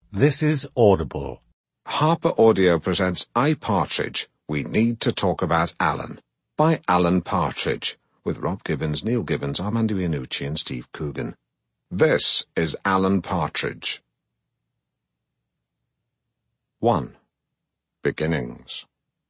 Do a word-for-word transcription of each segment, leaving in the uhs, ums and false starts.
This is Audible. Harper Audio presents I, Partridge, We Need to Talk About Alan, by Alan Partridge, with Rob Gibbons, Neil Gibbons, Armando Iannucci and Steve Coogan. This is Alan Partridge. one. Beginnings.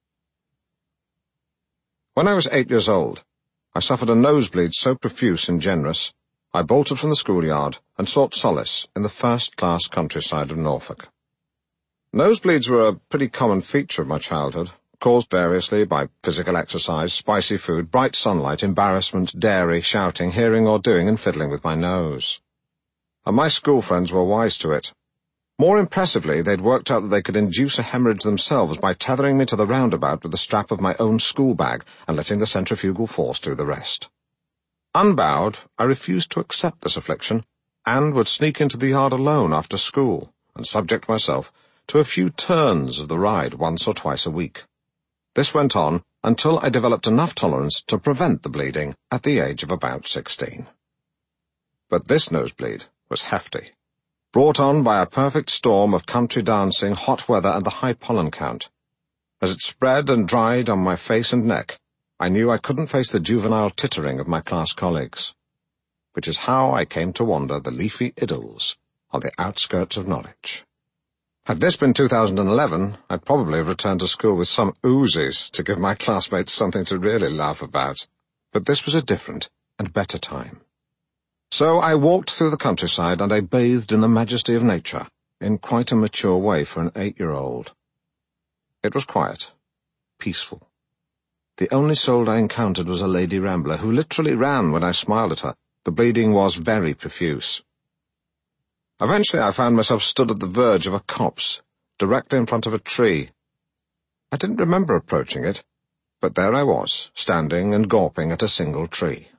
When I was eight years old, I suffered a nosebleed so profuse and generous, I bolted from the schoolyard and sought solace in the first-class countryside of Norfolk. Nosebleeds were a pretty common feature of my childhood, caused variously by physical exercise, spicy food, bright sunlight, embarrassment, dairy, shouting, hearing or doing, and fiddling with my nose. And my school friends were wise to it. More impressively, they'd worked out that they could induce a hemorrhage themselves by tethering me to the roundabout with the strap of my own school bag and letting the centrifugal force do the rest. Unbowed, I refused to accept this affliction, and would sneak into the yard alone after school, and subject myself to a few turns of the ride once or twice a week. This went on until I developed enough tolerance to prevent the bleeding at the age of about sixteen. But this nosebleed was hefty, brought on by a perfect storm of country dancing, hot weather, and the high pollen count. As it spread and dried on my face and neck, I knew I couldn't face the juvenile tittering of my class colleagues, which is how I came to wander the leafy Idylls on the outskirts of Norwich. Had this been two thousand eleven, I'd probably have returned to school with some Uzis to give my classmates something to really laugh about. But this was a different and better time. So I walked through the countryside and I bathed in the majesty of nature, in quite a mature way for an eight-year-old. It was quiet, peaceful. The only soul I encountered was a lady rambler, who literally ran when I smiled at her. The bleeding was very profuse. Eventually I found myself stood at the verge of a copse, directly in front of a tree. I didn't remember approaching it, but there I was, standing and gawping at a single tree.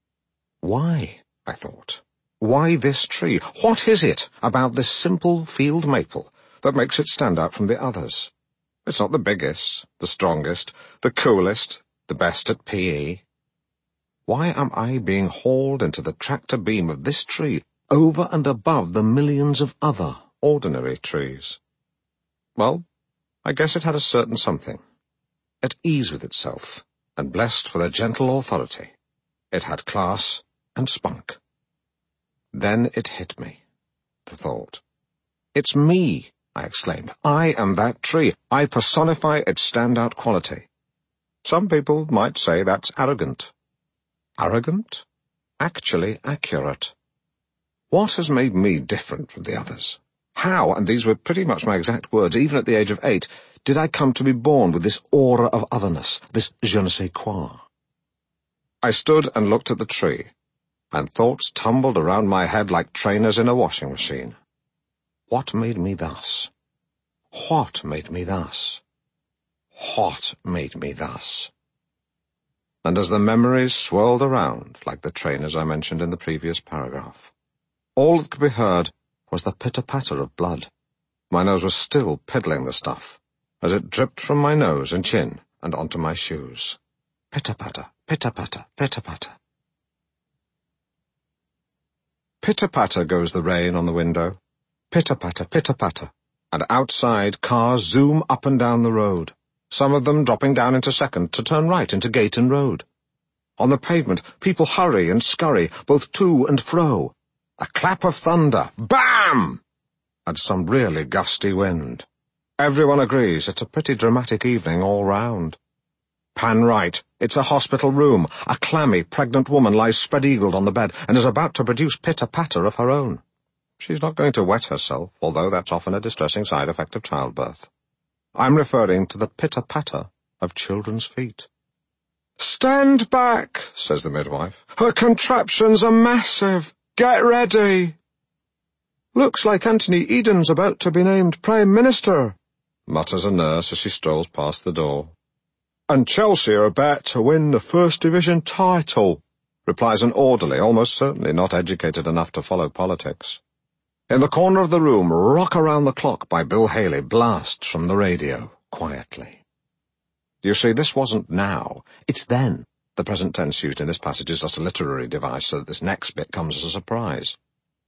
Why, I thought, why this tree? What is it about this simple field maple that makes it stand out from the others? It's not the biggest, the strongest, the coolest, the best at P E. Why am I being hauled into the tractor beam of this tree over and above the millions of other ordinary trees? Well, I guess it had a certain something. At ease with itself, and blessed with a gentle authority, it had class and spunk. Then it hit me, the thought. It's me, I exclaimed. I am that tree. I personify its standout quality. Some people might say that's arrogant. Arrogant? Actually accurate. What has made me different from the others? How, and these were pretty much my exact words, even at the age of eight, did I come to be born with this aura of otherness, this je ne sais quoi? I stood and looked at the tree, and thoughts tumbled around my head like trainers in a washing machine. What made me thus? What made me thus? What made me thus? And as the memories swirled around, like the trainers I mentioned in the previous paragraph, all that could be heard was the pitter-patter of blood. My nose was still piddling the stuff, as it dripped from my nose and chin and onto my shoes. Pitter-patter, pitter-patter, pitter-patter. Pitter-patter goes the rain on the window. Pitter-patter, pitter-patter, and outside cars zoom up and down the road, some of them dropping down into second to turn right into Gayton Road. On the pavement, people hurry and scurry, both to and fro. A clap of thunder, bam! And some really gusty wind. Everyone agrees it's a pretty dramatic evening all round. Pan right, it's a hospital room. A clammy, pregnant woman lies spread-eagled on the bed and is about to produce pitter-patter of her own. She's not going to wet herself, although that's often a distressing side effect of childbirth. I'm referring to the pitter-patter of children's feet. "Stand back," says the midwife. "Her contraptions are massive. Get ready." "Looks like Anthony Eden's about to be named Prime Minister," mutters a nurse as she strolls past the door. "And Chelsea are about to win the First Division title," replies an orderly, almost certainly not educated enough to follow politics. In the corner of the room, Rock Around the Clock by Bill Haley blasts from the radio, quietly. You see, this wasn't now, it's then. The present tense used in this passage is just a literary device so that this next bit comes as a surprise.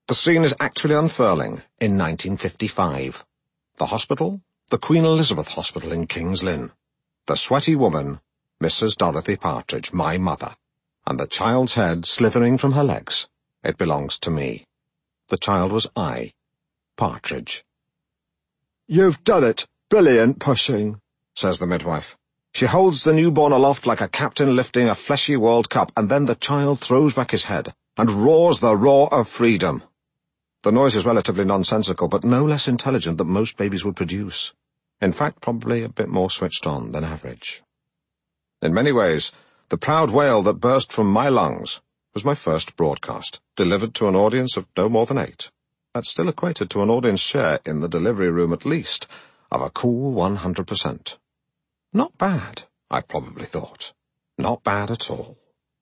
The scene is actually unfurling in nineteen fifty-five. The hospital, the Queen Elizabeth Hospital in King's Lynn. The sweaty woman, Missus Dorothy Partridge, my mother, and the child's head slithering from her legs. It belongs to me. The child was I, Partridge. "You've done it. Brilliant pushing," says the midwife. She holds the newborn aloft like a captain lifting a fleshy World Cup, and then the child throws back his head and roars the roar of freedom. The noise is relatively nonsensical, but no less intelligent than most babies would produce. In fact, probably a bit more switched on than average. In many ways, the proud wail that burst from my lungs was my first broadcast, delivered to an audience of no more than eight. That still equated to an audience share, in the delivery room at least, of a cool one hundred percent. Not bad, I probably thought. Not bad at all.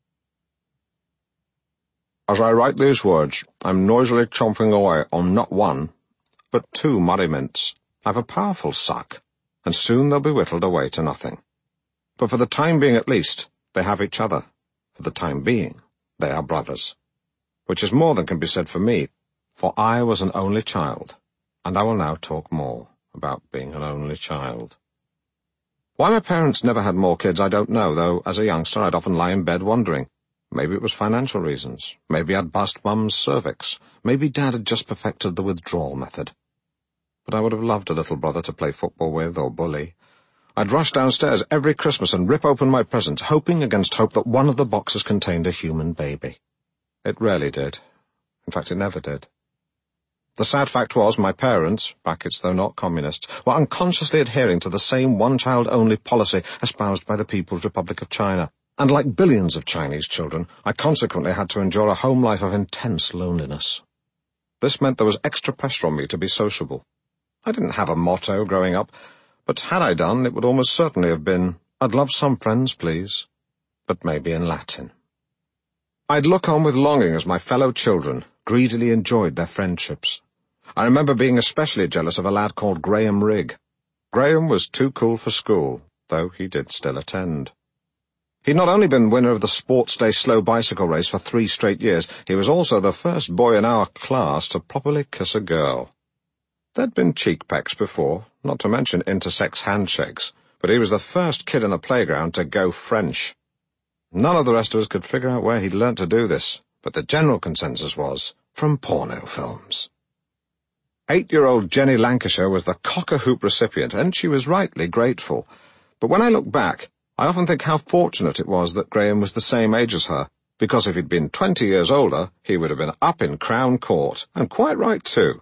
As I write these words, I'm noisily chomping away on not one, but two muddy mints. I've a powerful suck, and soon they'll be whittled away to nothing. But for the time being at least, they have each other. For the time being, they are brothers. Which is more than can be said for me, for I was an only child, and I will now talk more about being an only child. Why my parents never had more kids I don't know, though as a youngster I'd often lie in bed wondering. Maybe it was financial reasons. Maybe I'd bust Mum's cervix. Maybe Dad had just perfected the withdrawal method. But I would have loved a little brother to play football with or bully. I'd rush downstairs every Christmas and rip open my presents, hoping against hope that one of the boxes contained a human baby. It rarely did. In fact, it never did. The sad fact was my parents, brackets though not communists, were unconsciously adhering to the same one-child-only policy espoused by the People's Republic of China. And like billions of Chinese children, I consequently had to endure a home life of intense loneliness. This meant there was extra pressure on me to be sociable. I didn't have a motto growing up, but had I done, it would almost certainly have been, "I'd love some friends, please," but maybe in Latin. I'd look on with longing as my fellow children greedily enjoyed their friendships. I remember being especially jealous of a lad called Graham Rigg. Graham was too cool for school, though he did still attend. He'd not only been winner of the Sports Day slow bicycle race for three straight years, he was also the first boy in our class to properly kiss a girl. There'd been cheek pecks before, not to mention intersex handshakes, but he was the first kid in the playground to go French. None of the rest of us could figure out where he'd learnt to do this, but the general consensus was from porno films. Eight-year-old Jenny Lancashire was the cock-a-hoop recipient, and she was rightly grateful. But when I look back, I often think how fortunate it was that Graham was the same age as her, because if he'd been twenty years older, he would have been up in Crown Court, and quite right too.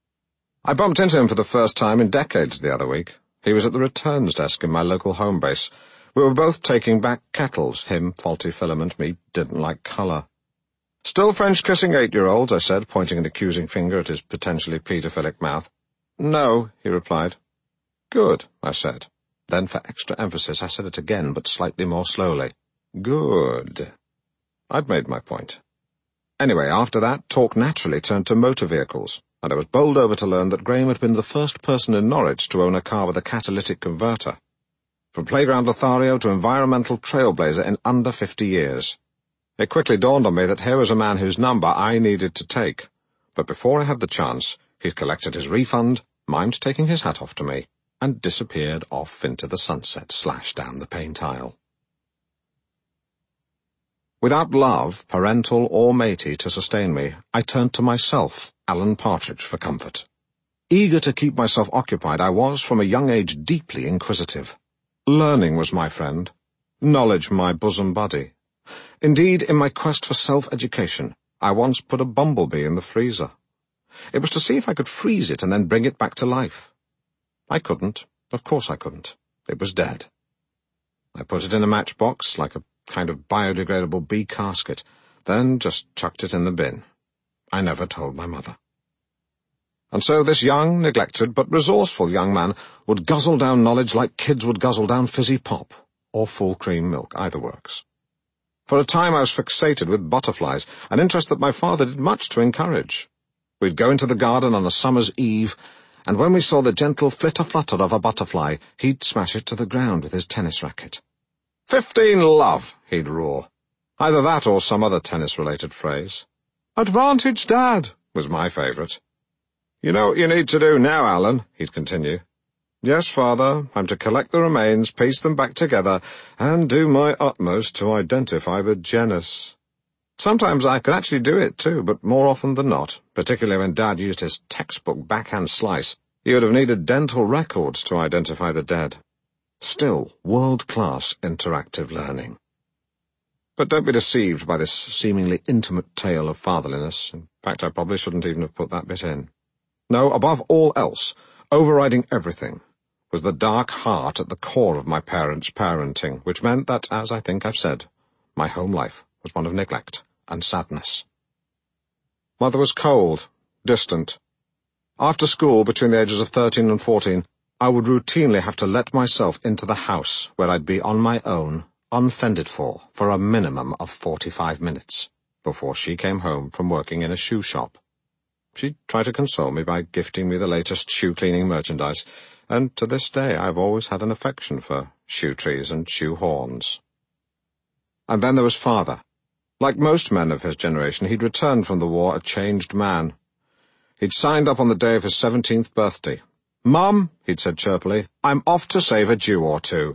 I bumped into him for the first time in decades the other week. He was at the returns desk in my local home base. We were both taking back kettles, him faulty filament, me didn't like colour. "Still French-kissing eight-year-olds," I said, pointing an accusing finger at his potentially paedophilic mouth. "No," he replied. "Good," I said. Then, for extra emphasis, I said it again, but slightly more slowly. "Good." I'd made my point. Anyway, after that, talk naturally turned to motor vehicles, and I was bowled over to learn that Graham had been the first person in Norwich to own a car with a catalytic converter. From playground Lothario to environmental trailblazer in under fifty years. It quickly dawned on me that here was a man whose number I needed to take. But before I had the chance, he'd collected his refund, mimed taking his hat off to me, and disappeared off into the sunset slash down the paint aisle. Without love, parental or matey, to sustain me, I turned to myself, Alan Partridge, for comfort. Eager to keep myself occupied, I was, from a young age, deeply inquisitive. Learning was my friend, knowledge my bosom buddy. Indeed, in my quest for self-education, I once put a bumblebee in the freezer. It was to see if I could freeze it and then bring it back to life. I couldn't. Of course I couldn't. It was dead. I put it in a matchbox, like a kind of biodegradable bee casket, then just chucked it in the bin. I never told my mother. And so this young, neglected, but resourceful young man would guzzle down knowledge like kids would guzzle down fizzy pop, or full-cream milk, either works. For a time I was fixated with butterflies, an interest that my father did much to encourage. We'd go into the garden on a summer's eve, and when we saw the gentle flitter-flutter of a butterfly, he'd smash it to the ground with his tennis racket. "Fifteen, love!" he'd roar. Either that or some other tennis-related phrase. "Advantage, Dad!" was my favourite. "You know what you need to do now, Alan," he'd continue. "Yes, Father, I'm to collect the remains, piece them back together, and do my utmost to identify the genus." Sometimes I could actually do it too, but more often than not, particularly when Dad used his textbook backhand slice, he would have needed dental records to identify the dead. Still, world-class interactive learning. But don't be deceived by this seemingly intimate tale of fatherliness. In fact, I probably shouldn't even have put that bit in. No, above all else, overriding everything, was the dark heart at the core of my parents' parenting, which meant that, as I think I've said, my home life was one of neglect and sadness. Mother was cold, distant. After school, between the ages of thirteen and fourteen, I would routinely have to let myself into the house where I'd be on my own, unfended for, for a minimum of forty-five minutes, before she came home from working in a shoe shop. She'd try to console me by gifting me the latest shoe-cleaning merchandise, and to this day I've always had an affection for shoe trees and shoe horns. And then there was Father. Like most men of his generation, he'd returned from the war a changed man. He'd signed up on the day of his seventeenth birthday. "Mum," he'd said chirpily, "I'm off to save a Jew or two."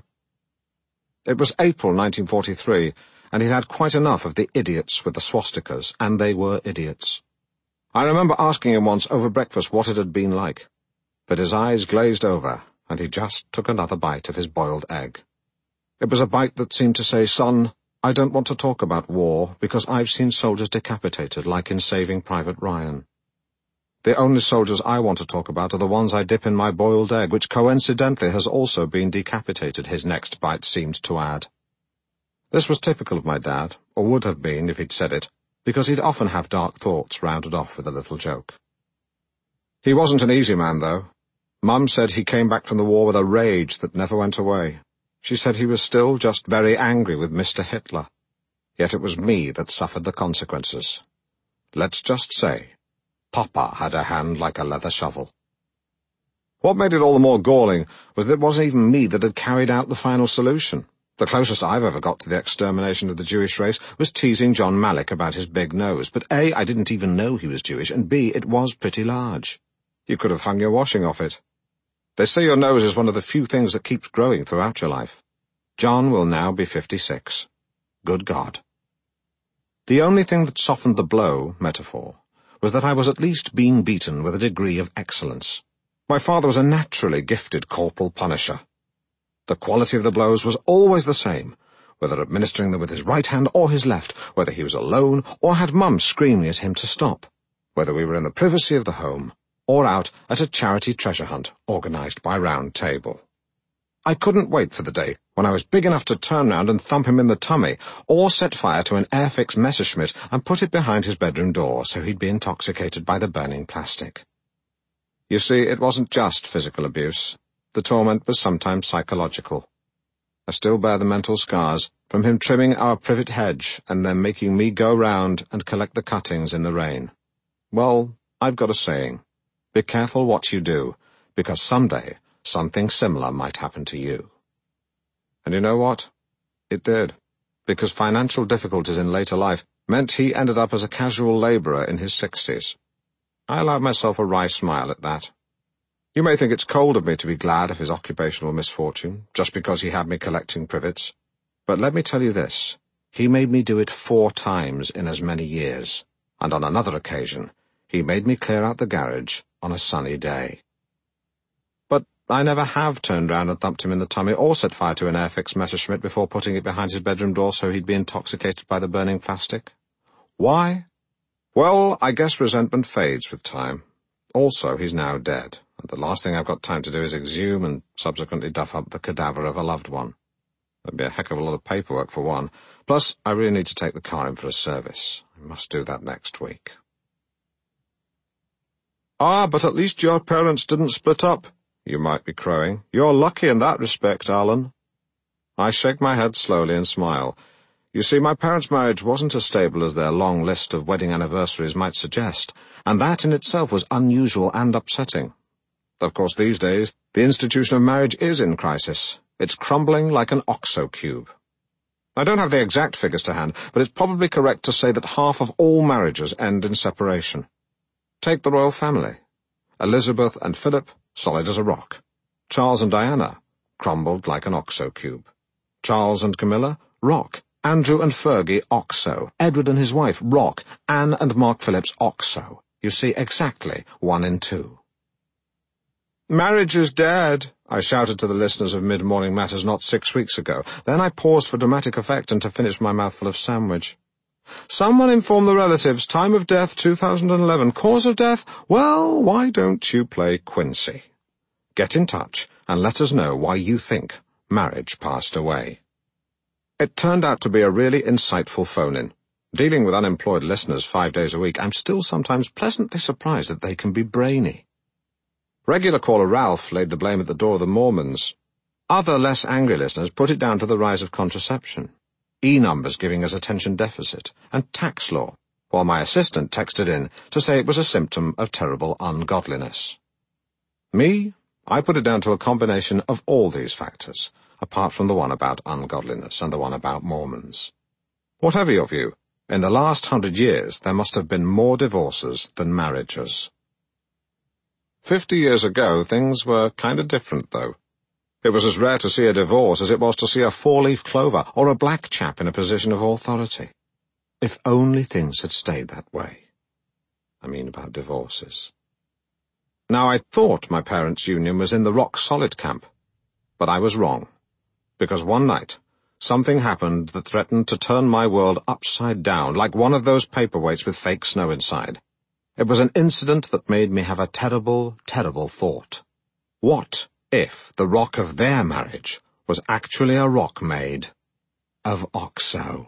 It was April nineteen forty-three, and he'd had quite enough of the idiots with the swastikas, and they were idiots. I remember asking him once over breakfast what it had been like, but his eyes glazed over, and he just took another bite of his boiled egg. It was a bite that seemed to say, "Son, I don't want to talk about war, because I've seen soldiers decapitated, like in Saving Private Ryan. The only soldiers I want to talk about are the ones I dip in my boiled egg, which coincidentally has also been decapitated," his next bite seemed to add. This was typical of my dad, or would have been if he'd said it, because he'd often have dark thoughts rounded off with a little joke. He wasn't an easy man, though. Mum said he came back from the war with a rage that never went away. She said he was still just very angry with Mister Hitler. Yet it was me that suffered the consequences. Let's just say, Papa had a hand like a leather shovel. What made it all the more galling was that it wasn't even me that had carried out the final solution. The closest I've ever got to the extermination of the Jewish race was teasing John Malick about his big nose, but A, I didn't even know he was Jewish, and B, it was pretty large. You could have hung your washing off it. They say your nose is one of the few things that keeps growing throughout your life. John will now be fifty-six. Good God. The only thing that softened the blow, metaphor, was that I was at least being beaten with a degree of excellence. My father was a naturally gifted corporal punisher. The quality of the blows was always the same, whether administering them with his right hand or his left, whether he was alone or had Mum screaming at him to stop, whether we were in the privacy of the home or out at a charity treasure hunt organised by Round Table. I couldn't wait for the day when I was big enough to turn round and thump him in the tummy, or set fire to an Airfix Messerschmitt and put it behind his bedroom door so he'd be intoxicated by the burning plastic. You see, it wasn't just physical abuse. The torment was sometimes psychological. I still bear the mental scars from him trimming our privet hedge and then making me go round and collect the cuttings in the rain. Well, I've got a saying. Be careful what you do, because someday something similar might happen to you. And you know what? It did, because financial difficulties in later life meant he ended up as a casual labourer in his sixties. I allowed myself a wry smile at that. You may think it's cold of me to be glad of his occupational misfortune, just because he had me collecting privets, but let me tell you this, he made me do it four times in as many years, and on another occasion, he made me clear out the garage on a sunny day. But I never have turned round and thumped him in the tummy or set fire to an Airfix Messerschmitt before putting it behind his bedroom door so he'd be intoxicated by the burning plastic. Why? Well, I guess resentment fades with time. Also, he's now dead, and the last thing I've got time to do is exhume and subsequently duff up the cadaver of a loved one. There'd be a heck of a lot of paperwork for one. Plus, I really need to take the car in for a service. I must do that next week. Ah, but at least your parents didn't split up, you might be crowing. You're lucky in that respect, Alan. I shake my head slowly and smile. You see, my parents' marriage wasn't as stable as their long list of wedding anniversaries might suggest, and that in itself was unusual and upsetting. Of course, these days, the institution of marriage is in crisis. It's crumbling like an OXO cube. I don't have the exact figures to hand, but it's probably correct to say that half of all marriages end in separation. Take the royal family. Elizabeth and Philip, solid as a rock. Charles and Diana, crumbled like an OXO cube. Charles and Camilla, rock. Andrew and Fergie, OXO. Edward and his wife, rock. Anne and Mark Phillips, OXO. You see, exactly one in two. "Marriage is dead," I shouted to the listeners of Mid-Morning Matters not six weeks ago. Then I paused for dramatic effect and to finish my mouthful of sandwich. "Someone inform the relatives. Time of death, two thousand eleven. Cause of death? Well, why don't you play Quincy? Get in touch and let us know why you think marriage passed away." It turned out to be a really insightful phone-in. Dealing with unemployed listeners five days a week, I'm still sometimes pleasantly surprised that they can be brainy. Regular caller Ralph laid the blame at the door of the Mormons. Other, less angry listeners put it down to the rise of contraception, E-numbers giving us attention deficit, and tax law, while my assistant texted in to say it was a symptom of terrible ungodliness. Me, I put it down to a combination of all these factors, apart from the one about ungodliness and the one about Mormons. Whatever your view, in the last hundred years there must have been more divorces than marriages. Fifty years ago, things were kind of different, though. It was as rare to see a divorce as it was to see a four-leaf clover or a black chap in a position of authority. If only things had stayed that way. I mean about divorces. Now, I thought my parents' union was in the rock-solid camp, but I was wrong, because one night something happened that threatened to turn my world upside down like one of those paperweights with fake snow inside. It was an incident that made me have a terrible, terrible thought. What if the rock of their marriage was actually a rock made of OXO?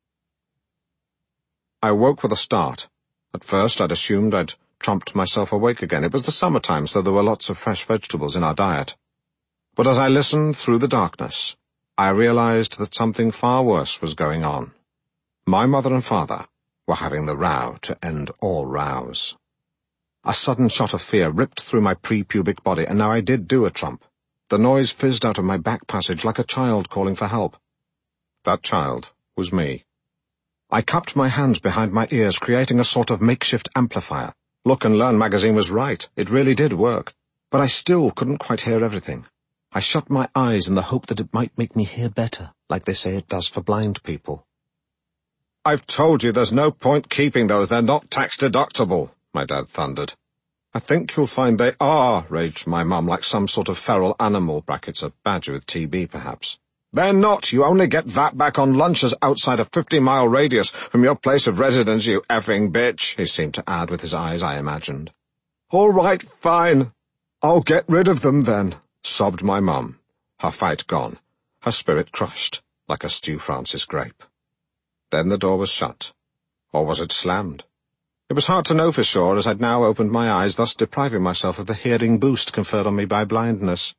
I woke with a start. At first I'd assumed I'd trumped myself awake again. It was the summertime, so there were lots of fresh vegetables in our diet. But as I listened through the darkness, I realized that something far worse was going on. My mother and father were having the row to end all rows. A sudden shot of fear ripped through my pre-pubic body, and now I did do a trump. The noise fizzed out of my back passage like a child calling for help. That child was me. I cupped my hands behind my ears, creating a sort of makeshift amplifier. Look and Learn magazine was right. It really did work. But I still couldn't quite hear everything. I shut my eyes in the hope that it might make me hear better, like they say it does for blind people. "I've told you there's no point keeping those. They're not tax-deductible," my dad thundered. "I think you'll find they are," raged my mum, like some sort of feral animal, brackets a badger with T B perhaps. "They're not. You only get V A T back on lunches outside a fifty-mile radius from your place of residence, you effing bitch," he seemed to add with his eyes, I imagined. "All right, fine. I'll get rid of them then," sobbed my mum, her fight gone, her spirit crushed like a Stew Francis grape. Then the door was shut. Or was it slammed? It was hard to know for sure, as I'd now opened my eyes, thus depriving myself of the hearing boost conferred on me by blindness.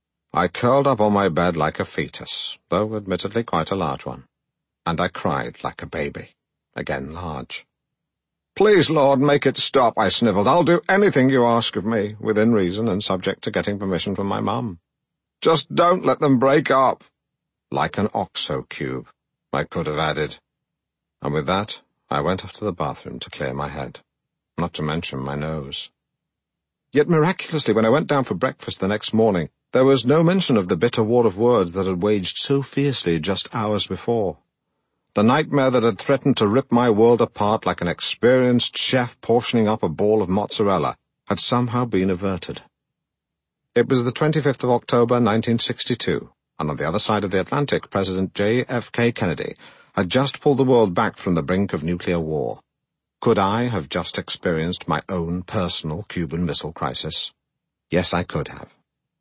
I curled up on my bed like a fetus, though admittedly quite a large one, and I cried like a baby, again large. "Please, Lord, make it stop," I snivelled. "I'll do anything you ask of me, within reason and subject to getting permission from my mum. Just don't let them break up." Like an OXO cube, I could have added. And with that, I went off to the bathroom to clear my head, not to mention my nose. Yet miraculously, when I went down for breakfast the next morning, there was no mention of the bitter war of words that had waged so fiercely just hours before. The nightmare that had threatened to rip my world apart like an experienced chef portioning up a ball of mozzarella had somehow been averted. It was the twenty-fifth of October, nineteen sixty-two, and on the other side of the Atlantic, President J F K Kennedy had just pulled the world back from the brink of nuclear war. Could I have just experienced my own personal Cuban Missile Crisis? Yes, I could have.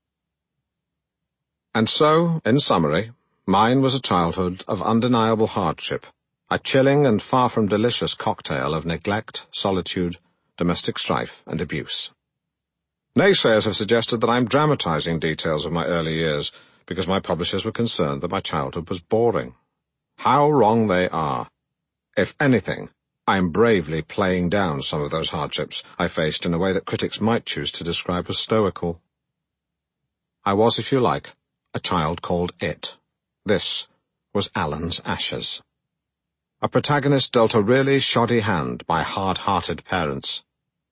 And so, in summary, mine was a childhood of undeniable hardship, a chilling and far from delicious cocktail of neglect, solitude, domestic strife, and abuse. Naysayers have suggested that I am dramatizing details of my early years because my publishers were concerned that my childhood was boring. How wrong they are. If anything, I am bravely playing down some of those hardships I faced in a way that critics might choose to describe as stoical. I was, if you like, a child called It. This was Alan's Ashes. A protagonist dealt a really shoddy hand by hard-hearted parents.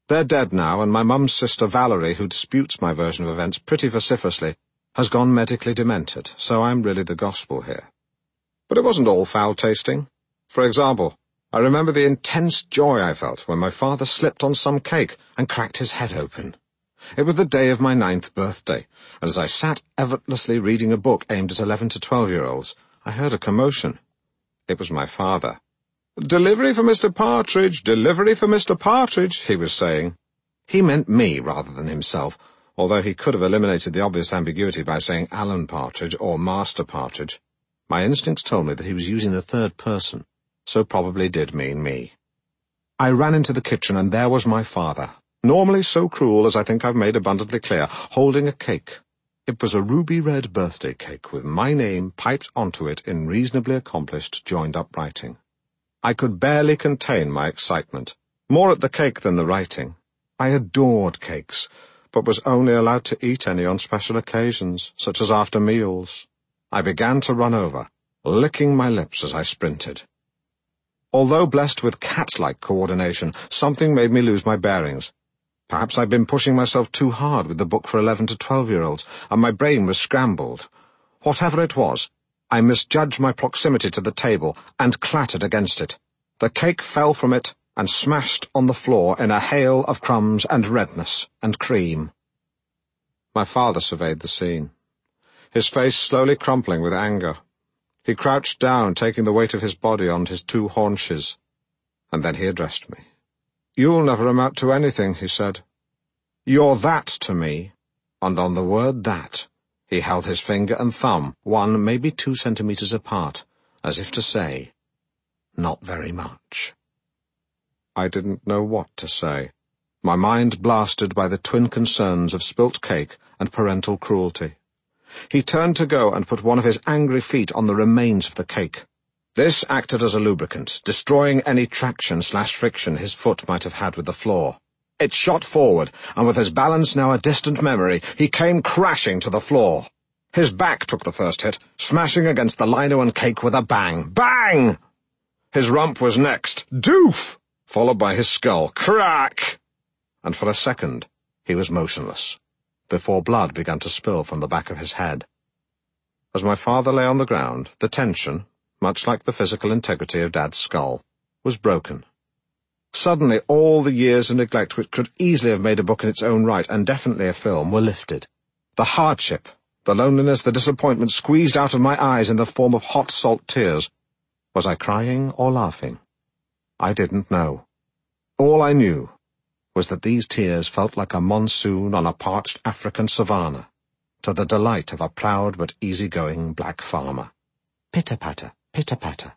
They're dead now, and my mum's sister Valerie, who disputes my version of events pretty vociferously, has gone medically demented, so I'm really the gospel here. But it wasn't all foul-tasting. For example, I remember the intense joy I felt when my father slipped on some cake and cracked his head open. It was the day of my ninth birthday, and as I sat effortlessly reading a book aimed at eleven to twelve-year-olds, I heard a commotion. It was my father. "Delivery for Mister Partridge! Delivery for Mister Partridge!" he was saying. He meant me rather than himself, although he could have eliminated the obvious ambiguity by saying Alan Partridge or Master Partridge. My instincts told me that he was using the third person, so probably did mean me. I ran into the kitchen, and there was my father, normally so cruel as I think I've made abundantly clear, holding a cake. It was a ruby-red birthday cake with my name piped onto it in reasonably accomplished joined-up writing. I could barely contain my excitement, more at the cake than the writing. I adored cakes, but was only allowed to eat any on special occasions, such as after meals. I began to run over, licking my lips as I sprinted. Although blessed with cat-like coordination, something made me lose my bearings. Perhaps I'd been pushing myself too hard with the book for eleven to twelve-year-olds, and my brain was scrambled. Whatever it was, I misjudged my proximity to the table and clattered against it. The cake fell from it and smashed on the floor in a hail of crumbs and redness and cream. My father surveyed the scene, his face slowly crumpling with anger. He crouched down, taking the weight of his body on his two haunches, and then he addressed me. "You'll never amount to anything," he said. "You're that to me." And on the word that, he held his finger and thumb, one maybe two centimetres apart, as if to say, "Not very much." I didn't know what to say, my mind blasted by the twin concerns of spilt cake and parental cruelty. He turned to go and put one of his angry feet on the remains of the cake. This acted as a lubricant, destroying any traction slash friction his foot might have had with the floor. It shot forward, and with his balance now a distant memory, he came crashing to the floor. His back took the first hit, smashing against the lino and cake with a bang. Bang! His rump was next. Doof! Followed by his skull. Crack! And for a second, he was motionless, before blood began to spill from the back of his head. As my father lay on the ground, the tension, much like the physical integrity of Dad's skull, was broken. Suddenly all the years of neglect which could easily have made a book in its own right, and definitely a film, were lifted. The hardship, the loneliness, the disappointment squeezed out of my eyes in the form of hot salt tears. Was I crying or laughing? I didn't know. All I knew was that these tears felt like a monsoon on a parched African savanna, to the delight of a proud but easy-going black farmer. Pitter-patter, pitter-patter.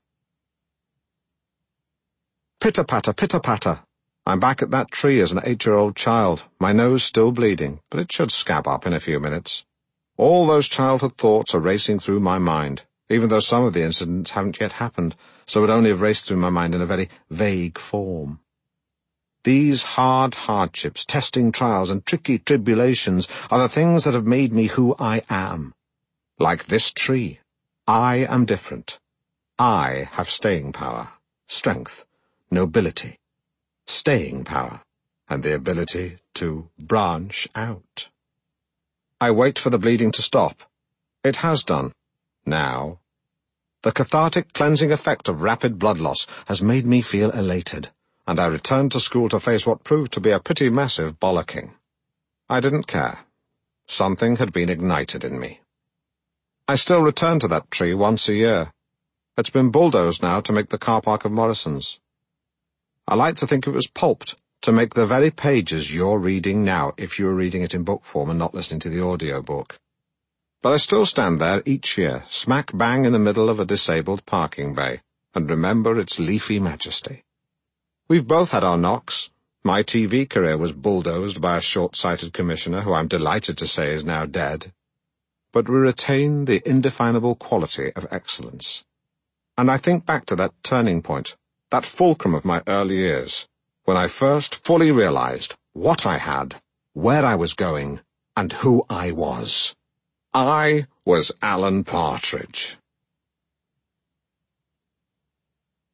Pitter-patter, pitter-patter. I'm back at that tree as an eight-year-old child, my nose still bleeding, but it should scab up in a few minutes. All those childhood thoughts are racing through my mind, even though some of the incidents haven't yet happened, so would only have raced through my mind in a very vague form. These hard hardships, testing trials, and tricky tribulations are the things that have made me who I am. Like this tree, I am different. I have staying power, strength, nobility, staying power, and the ability to branch out. I wait for the bleeding to stop. It has done. Now. The cathartic cleansing effect of rapid blood loss has made me feel elated, and I returned to school to face what proved to be a pretty massive bollocking. I didn't care. Something had been ignited in me. I still return to that tree once a year. It's been bulldozed now to make the car park of Morrison's. I like to think it was pulped to make the very pages you're reading now if you were reading it in book form and not listening to the audio book. But I still stand there each year, smack bang in the middle of a disabled parking bay, and remember its leafy majesty. We've both had our knocks. My T V career was bulldozed by a short-sighted commissioner who I'm delighted to say is now dead. But we retain the indefinable quality of excellence. And I think back to that turning point, that fulcrum of my early years, when I first fully realized what I had, where I was going, and who I was. I was Alan Partridge.